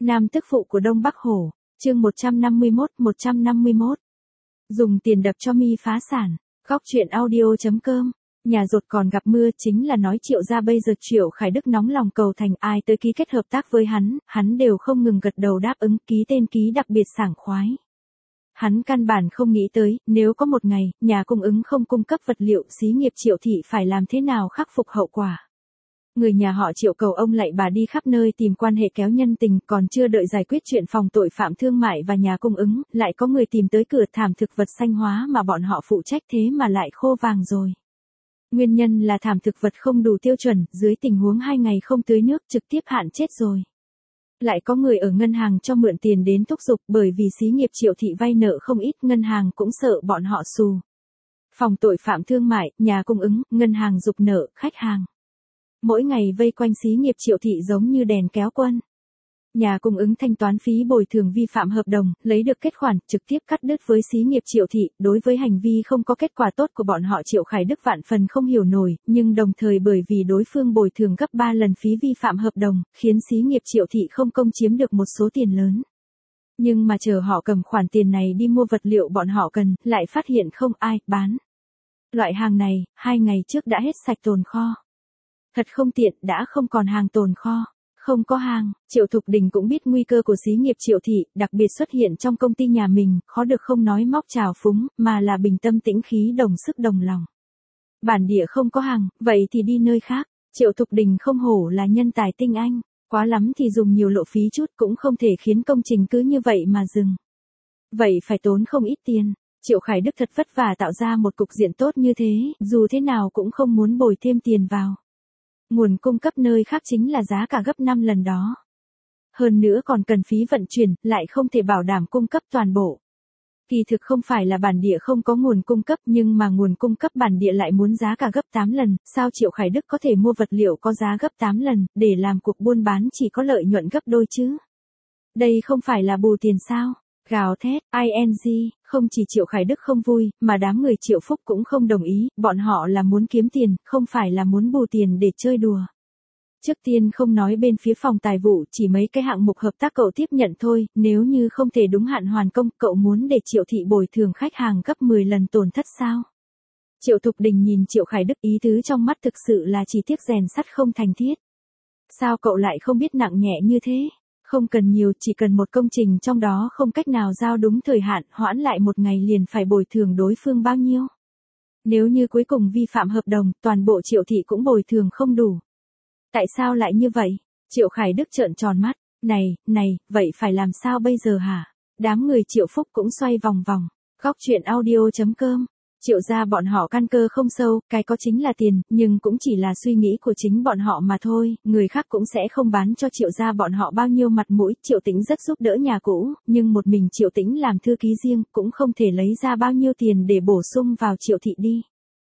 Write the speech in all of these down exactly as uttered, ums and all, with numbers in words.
Nam tức phụ của Đông Bắc Hổ, chương một trăm năm mươi mốt, một trăm năm mươi mốt. Dùng tiền đập cho mi phá sản, góc truyện audio.com. Nhà rột còn gặp mưa chính là nói Triệu gia bây giờ Triệu Khải Đức nóng lòng cầu thành ai tới ký kết hợp tác với hắn, hắn đều không ngừng gật đầu đáp ứng, ký tên ký đặc biệt sảng khoái. Hắn căn bản không nghĩ tới, nếu có một ngày, nhà cung ứng không cung cấp vật liệu, xí nghiệp Triệu thị phải làm thế nào khắc phục hậu quả. Người nhà họ Triệu cầu ông lạy bà đi khắp nơi tìm quan hệ kéo nhân tình, còn chưa đợi giải quyết chuyện phòng tội phạm thương mại và nhà cung ứng, lại có người tìm tới cửa thảm thực vật xanh hóa mà bọn họ phụ trách thế mà lại khô vàng rồi. Nguyên nhân là thảm thực vật không đủ tiêu chuẩn, dưới tình huống hai ngày không tưới nước trực tiếp hạn chết rồi. Lại có người ở ngân hàng cho mượn tiền đến thúc giục, bởi vì xí nghiệp Triệu thị vay nợ không ít, ngân hàng cũng sợ bọn họ xù. Phòng tội phạm thương mại, nhà cung ứng, ngân hàng giục nợ, khách hàng. Mỗi ngày vây quanh xí nghiệp Triệu thị giống như đèn kéo quân. Nhà cung ứng thanh toán phí bồi thường vi phạm hợp đồng, lấy được kết khoản, trực tiếp cắt đứt với xí nghiệp Triệu thị, đối với hành vi không có kết quả tốt của bọn họ Triệu Khải Đức vạn phần không hiểu nổi, nhưng đồng thời bởi vì đối phương bồi thường gấp ba lần phí vi phạm hợp đồng, khiến xí nghiệp Triệu thị không công chiếm được một số tiền lớn. Nhưng mà chờ họ cầm khoản tiền này đi mua vật liệu bọn họ cần, lại phát hiện không ai bán. Loại hàng này, hai ngày trước đã hết sạch tồn kho. Thật không tiện, đã không còn hàng tồn kho. Không có hàng, Triệu Thục Đình cũng biết nguy cơ của xí nghiệp Triệu thị, đặc biệt xuất hiện trong công ty nhà mình, khó được không nói móc trào phúng, mà là bình tâm tĩnh khí đồng sức đồng lòng. Bản địa không có hàng, vậy thì đi nơi khác. Triệu Thục Đình không hổ là nhân tài tinh anh, quá lắm thì dùng nhiều lộ phí chút cũng không thể khiến công trình cứ như vậy mà dừng. Vậy phải tốn không ít tiền. Triệu Khải Đức thật vất vả tạo ra một cục diện tốt như thế, dù thế nào cũng không muốn bồi thêm tiền vào. Nguồn cung cấp nơi khác chính là giá cả gấp năm lần đó. Hơn nữa còn cần phí vận chuyển, lại không thể bảo đảm cung cấp toàn bộ. Kỳ thực không phải là bản địa không có nguồn cung cấp, nhưng mà nguồn cung cấp bản địa lại muốn giá cả gấp tám lần, sao Triệu Khải Đức có thể mua vật liệu có giá gấp tám lần, để làm cuộc buôn bán chỉ có lợi nhuận gấp đôi chứ? Đây không phải là bù tiền sao? Gào thét, ing, không chỉ Triệu Khải Đức không vui, mà đám người Triệu Phúc cũng không đồng ý, bọn họ là muốn kiếm tiền, không phải là muốn bù tiền để chơi đùa. Trước tiên không nói bên phía phòng tài vụ, chỉ mấy cái hạng mục hợp tác cậu tiếp nhận thôi, nếu như không thể đúng hạn hoàn công, cậu muốn để Triệu thị bồi thường khách hàng gấp mười lần tổn thất sao? Triệu Thục Đình nhìn Triệu Khải Đức, ý tứ trong mắt thực sự là chỉ tiếc rèn sắt không thành thiết. Sao cậu lại không biết nặng nhẹ như thế? Không cần nhiều, chỉ cần một công trình trong đó không cách nào giao đúng thời hạn, hoãn lại một ngày liền phải bồi thường đối phương bao nhiêu. Nếu như cuối cùng vi phạm hợp đồng, toàn bộ Triệu thị cũng bồi thường không đủ. Tại sao lại như vậy? Triệu Khải Đức trợn tròn mắt, này, này, vậy phải làm sao bây giờ hả? Đám người Triệu Phúc cũng xoay vòng vòng, góc truyện audio.com. Triệu gia bọn họ căn cơ không sâu, cái có chính là tiền, nhưng cũng chỉ là suy nghĩ của chính bọn họ mà thôi, người khác cũng sẽ không bán cho Triệu gia bọn họ bao nhiêu mặt mũi. Triệu Tĩnh rất giúp đỡ nhà cũ, nhưng một mình Triệu Tĩnh làm thư ký riêng, cũng không thể lấy ra bao nhiêu tiền để bổ sung vào Triệu thị đi.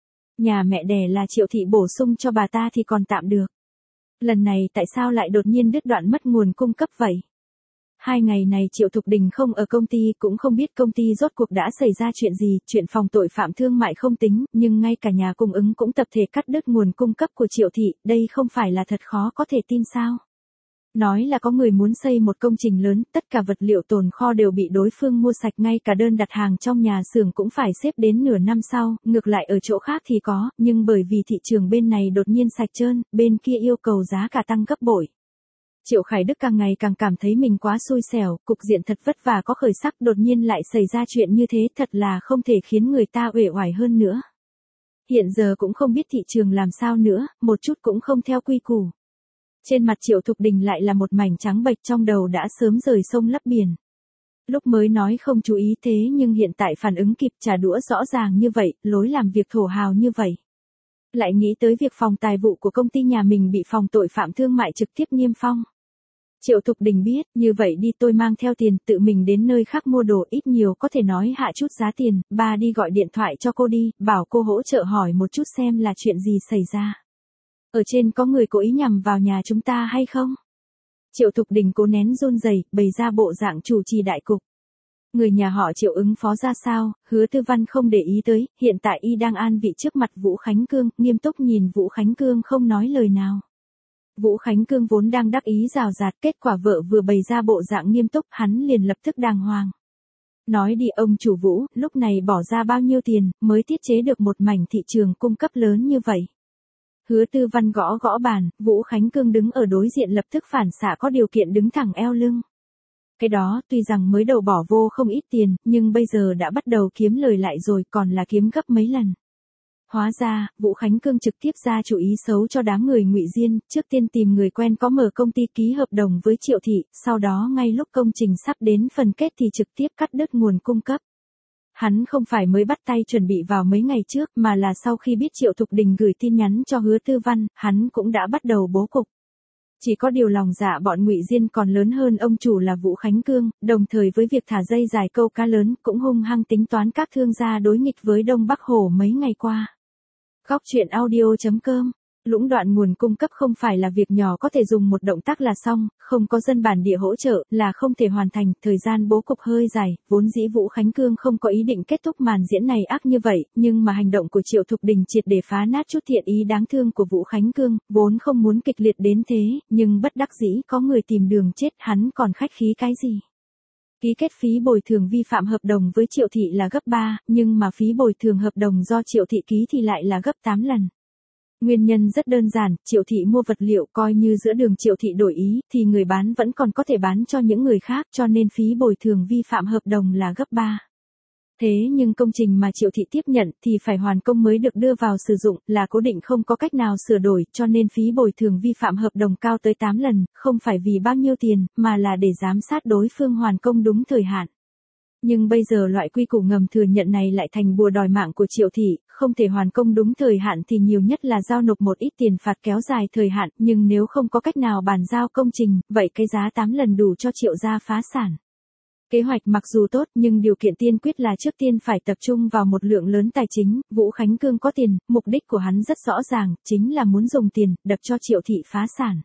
Nhà mẹ đẻ là Triệu thị bổ sung cho bà ta thì còn tạm được. Lần này tại sao lại đột nhiên đứt đoạn mất nguồn cung cấp vậy? Hai ngày này Triệu Thục Đình không ở công ty, cũng không biết công ty rốt cuộc đã xảy ra chuyện gì, chuyện phòng tội phạm thương mại không tính, nhưng ngay cả nhà cung ứng cũng tập thể cắt đứt nguồn cung cấp của Triệu thị, đây không phải là thật khó có thể tin sao? Nói là có người muốn xây một công trình lớn, tất cả vật liệu tồn kho đều bị đối phương mua sạch, ngay cả đơn đặt hàng trong nhà xưởng cũng phải xếp đến nửa năm sau, ngược lại ở chỗ khác thì có, nhưng bởi vì thị trường bên này đột nhiên sạch trơn, bên kia yêu cầu giá cả tăng gấp bội. Triệu Khải Đức càng ngày càng cảm thấy mình quá xui xẻo, cục diện thật vất vả có khởi sắc đột nhiên lại xảy ra chuyện như thế, thật là không thể khiến người ta uể oải hơn nữa. Hiện giờ cũng không biết thị trường làm sao nữa, một chút cũng không theo quy củ. Trên mặt Triệu Thục Đình lại là một mảnh trắng bệch, trong đầu đã sớm rời sông lấp biển. Lúc mới nói không chú ý thế nhưng hiện tại phản ứng kịp, trả đũa rõ ràng như vậy, lối làm việc thổ hào như vậy. Lại nghĩ tới việc phòng tài vụ của công ty nhà mình bị phòng tội phạm thương mại trực tiếp niêm phong. Triệu Thục Đình biết, như vậy đi tôi mang theo tiền, tự mình đến nơi khác mua đồ, ít nhiều có thể nói hạ chút giá tiền, ba đi gọi điện thoại cho cô đi, bảo cô hỗ trợ hỏi một chút xem là chuyện gì xảy ra. Ở trên có người cố ý nhằm vào nhà chúng ta hay không? Triệu Thục Đình cố nén run rẩy, bày ra bộ dạng chủ trì đại cục. Người nhà họ Triệu ứng phó ra sao, Hứa Tư Văn không để ý tới, hiện tại y đang an vị trước mặt Vũ Khánh Cương, nghiêm túc nhìn Vũ Khánh Cương không nói lời nào. Vũ Khánh Cương vốn đang đắc ý rào rạt, kết quả vợ vừa bày ra bộ dạng nghiêm túc, hắn liền lập tức đàng hoàng. Nói đi ông chủ Vũ, lúc này bỏ ra bao nhiêu tiền, mới tiết chế được một mảnh thị trường cung cấp lớn như vậy. Hứa Tư Văn gõ gõ bàn, Vũ Khánh Cương đứng ở đối diện lập tức phản xạ có điều kiện đứng thẳng eo lưng. Cái đó tuy rằng mới đầu bỏ vô không ít tiền, nhưng bây giờ đã bắt đầu kiếm lời lại rồi, còn là kiếm gấp mấy lần. Hóa ra, Vũ Khánh Cương trực tiếp ra chủ ý xấu cho đám người Ngụy Diên, trước tiên tìm người quen có mở công ty ký hợp đồng với Triệu Thị, sau đó ngay lúc công trình sắp đến phần kết thì trực tiếp cắt đứt nguồn cung cấp. Hắn không phải mới bắt tay chuẩn bị vào mấy ngày trước, mà là sau khi biết Triệu Thục Đình gửi tin nhắn cho Hứa Tư Văn, hắn cũng đã bắt đầu bố cục. Chỉ có điều lòng dạ bọn Ngụy Diên còn lớn hơn ông chủ là Vũ Khánh Cương, đồng thời với việc thả dây dài câu cá lớn, cũng hung hăng tính toán các thương gia đối nghịch với Đông Bắc Hổ mấy ngày qua. Góc truyện audio chấm com. Lũng đoạn nguồn cung cấp không phải là việc nhỏ có thể dùng một động tác là xong, không có dân bản địa hỗ trợ là không thể hoàn thành, thời gian bố cục hơi dài, vốn dĩ Vũ Khánh Cương không có ý định kết thúc màn diễn này ác như vậy, nhưng mà hành động của Triệu Thục Đình triệt để phá nát chút thiện ý đáng thương của Vũ Khánh Cương, vốn không muốn kịch liệt đến thế, nhưng bất đắc dĩ có người tìm đường chết, hắn còn khách khí cái gì. Ký kết phí bồi thường vi phạm hợp đồng với Triệu Thị là gấp ba, nhưng mà phí bồi thường hợp đồng do Triệu Thị ký thì lại là gấp tám lần. Nguyên nhân rất đơn giản, Triệu Thị mua vật liệu coi như giữa đường Triệu Thị đổi ý, thì người bán vẫn còn có thể bán cho những người khác, cho nên phí bồi thường vi phạm hợp đồng là gấp ba. Thế nhưng công trình mà Triệu Thị tiếp nhận thì phải hoàn công mới được đưa vào sử dụng, là cố định không có cách nào sửa đổi, cho nên phí bồi thường vi phạm hợp đồng cao tới tám lần, không phải vì bao nhiêu tiền, mà là để giám sát đối phương hoàn công đúng thời hạn. Nhưng bây giờ loại quy củ ngầm thừa nhận này lại thành bùa đòi mạng của Triệu Thị, không thể hoàn công đúng thời hạn thì nhiều nhất là giao nộp một ít tiền phạt kéo dài thời hạn, nhưng nếu không có cách nào bàn giao công trình, vậy cái giá tám lần đủ cho Triệu gia phá sản. Kế hoạch mặc dù tốt nhưng điều kiện tiên quyết là trước tiên phải tập trung vào một lượng lớn tài chính, Vũ Khánh Cương có tiền, mục đích của hắn rất rõ ràng, chính là muốn dùng tiền, đập cho Triệu Thị phá sản.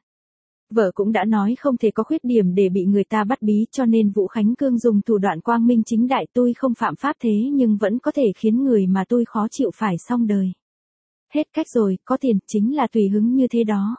Vợ cũng đã nói không thể có khuyết điểm để bị người ta bắt bí, cho nên Vũ Khánh Cương dùng thủ đoạn quang minh chính đại, tôi không phạm pháp thế nhưng vẫn có thể khiến người mà tôi khó chịu phải xong đời. Hết cách rồi, có tiền, chính là tùy hứng như thế đó.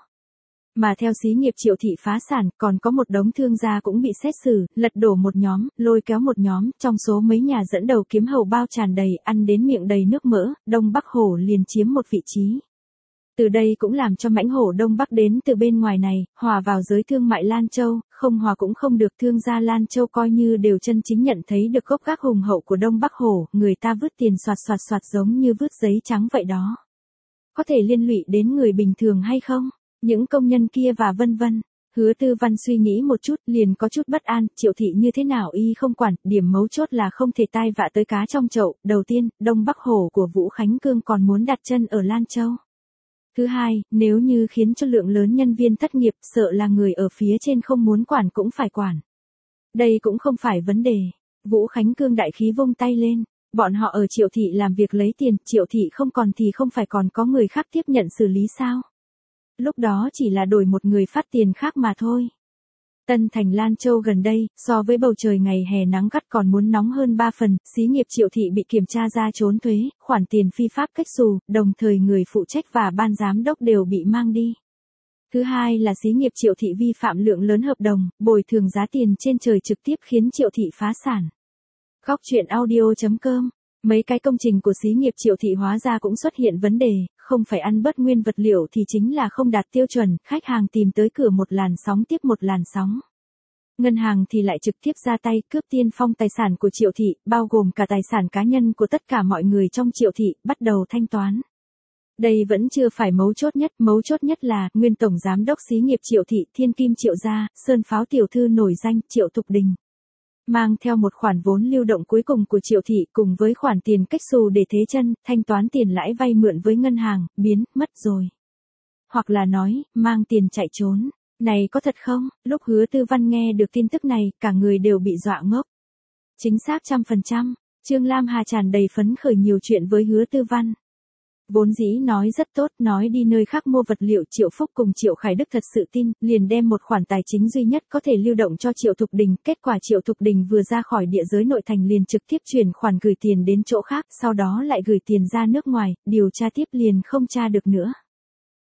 Mà theo xí nghiệp Triệu Thị phá sản, còn có một đống thương gia cũng bị xét xử, lật đổ một nhóm, lôi kéo một nhóm, trong số mấy nhà dẫn đầu kiếm hầu bao tràn đầy, ăn đến miệng đầy nước mỡ, Đông Bắc Hổ liền chiếm một vị trí. Từ đây cũng làm cho mãnh hổ Đông Bắc đến từ bên ngoài này, hòa vào giới thương mại Lan Châu, không hòa cũng không được, thương gia Lan Châu coi như đều chân chính nhận thấy được gốc gác hùng hậu của Đông Bắc Hổ, người ta vứt tiền soạt soạt soạt giống như vứt giấy trắng vậy đó. Có thể liên lụy đến người bình thường hay không? Những công nhân kia và vân vân. Hứa Tư Văn suy nghĩ một chút, liền có chút bất an, Triệu Thị như thế nào y không quản, điểm mấu chốt là không thể tai vạ tới cá trong chậu, đầu tiên, Đông Bắc Hổ của Vũ Khánh Cương còn muốn đặt chân ở Lan Châu. Thứ hai, nếu như khiến cho lượng lớn nhân viên thất nghiệp, sợ là người ở phía trên không muốn quản cũng phải quản. Đây cũng không phải vấn đề. Vũ Khánh Cương đại khí vung tay lên, bọn họ ở Triệu Thị làm việc lấy tiền, Triệu Thị không còn thì không phải còn có người khác tiếp nhận xử lý sao? Lúc đó chỉ là đổi một người phát tiền khác mà thôi. Tân thành Lan Châu gần đây, so với bầu trời ngày hè nắng gắt còn muốn nóng hơn ba phần, xí nghiệp Triệu Thị bị kiểm tra ra trốn thuế, khoản tiền phi pháp cách xù, đồng thời người phụ trách và ban giám đốc đều bị mang đi. Thứ hai là xí nghiệp Triệu Thị vi phạm lượng lớn hợp đồng, bồi thường giá tiền trên trời trực tiếp khiến Triệu Thị phá sản. Góc truyện audio chấm com. Mấy cái công trình của xí nghiệp Triệu Thị hóa ra cũng xuất hiện vấn đề, không phải ăn bớt nguyên vật liệu thì chính là không đạt tiêu chuẩn, khách hàng tìm tới cửa một làn sóng tiếp một làn sóng. Ngân hàng thì lại trực tiếp ra tay cướp tiên phong tài sản của Triệu Thị, bao gồm cả tài sản cá nhân của tất cả mọi người trong Triệu Thị, bắt đầu thanh toán. Đây vẫn chưa phải mấu chốt nhất, mấu chốt nhất là, nguyên tổng giám đốc xí nghiệp Triệu Thị, Thiên Kim Triệu gia, Sơn Pháo tiểu thư nổi danh, Triệu Thục Đình. Mang theo một khoản vốn lưu động cuối cùng của Triệu Thị cùng với khoản tiền cách xù để thế chân, thanh toán tiền lãi vay mượn với ngân hàng, biến, mất rồi. Hoặc là nói, mang tiền chạy trốn. Này có thật không? Lúc Hứa Tư Văn nghe được tin tức này, cả người đều bị dọa ngốc. Chính xác trăm phần trăm, Trương Lam Hà tràn đầy phấn khởi nhiều chuyện với Hứa Tư Văn. Vốn dĩ nói rất tốt, nói đi nơi khác mua vật liệu, Triệu Phúc cùng Triệu Khải Đức thật sự tin, liền đem một khoản tài chính duy nhất có thể lưu động cho Triệu Thục Đình, kết quả Triệu Thục Đình vừa ra khỏi địa giới nội thành liền trực tiếp chuyển khoản gửi tiền đến chỗ khác, sau đó lại gửi tiền ra nước ngoài, điều tra tiếp liền không tra được nữa.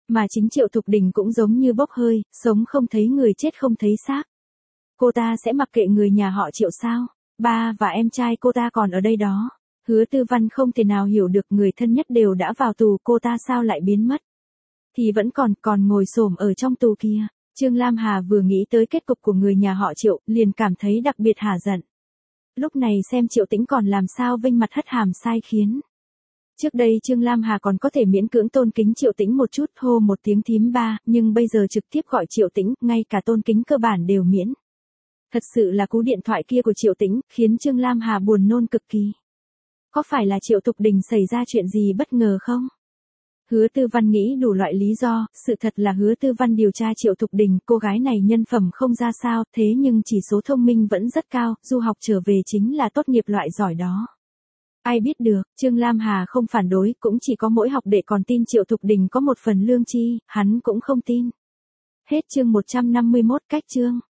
Mà chính Triệu Thục Đình cũng giống như bốc hơi, sống không thấy người chết không thấy xác. Cô ta sẽ mặc kệ người nhà họ Triệu sao? Ba và em trai cô ta còn ở đây đó. Hứa Tư Văn không thể nào hiểu được người thân nhất đều đã vào tù, cô ta sao lại biến mất. Thì vẫn còn, còn ngồi xổm ở trong tù kia. Trương Lam Hà vừa nghĩ tới kết cục của người nhà họ Triệu, liền cảm thấy đặc biệt hả giận. Lúc này xem Triệu Tĩnh còn làm sao vênh mặt hất hàm sai khiến. Trước đây Trương Lam Hà còn có thể miễn cưỡng tôn kính Triệu Tĩnh một chút, hô một tiếng thím ba, nhưng bây giờ trực tiếp gọi Triệu Tĩnh, ngay cả tôn kính cơ bản đều miễn. Thật sự là cú điện thoại kia của Triệu Tĩnh, khiến Trương Lam Hà buồn nôn cực kỳ. Có phải là Triệu Thục Đình xảy ra chuyện gì bất ngờ không? Hứa Tư Văn nghĩ đủ loại lý do, sự thật là Hứa Tư Văn điều tra Triệu Thục Đình, cô gái này nhân phẩm không ra sao, thế nhưng chỉ số thông minh vẫn rất cao, du học trở về chính là tốt nghiệp loại giỏi đó. Ai biết được, Trương Lam Hà không phản đối, cũng chỉ có mỗi học đệ còn tin Triệu Thục Đình có một phần lương tri, hắn cũng không tin. Hết chương một trăm năm mươi mốt, cách chương.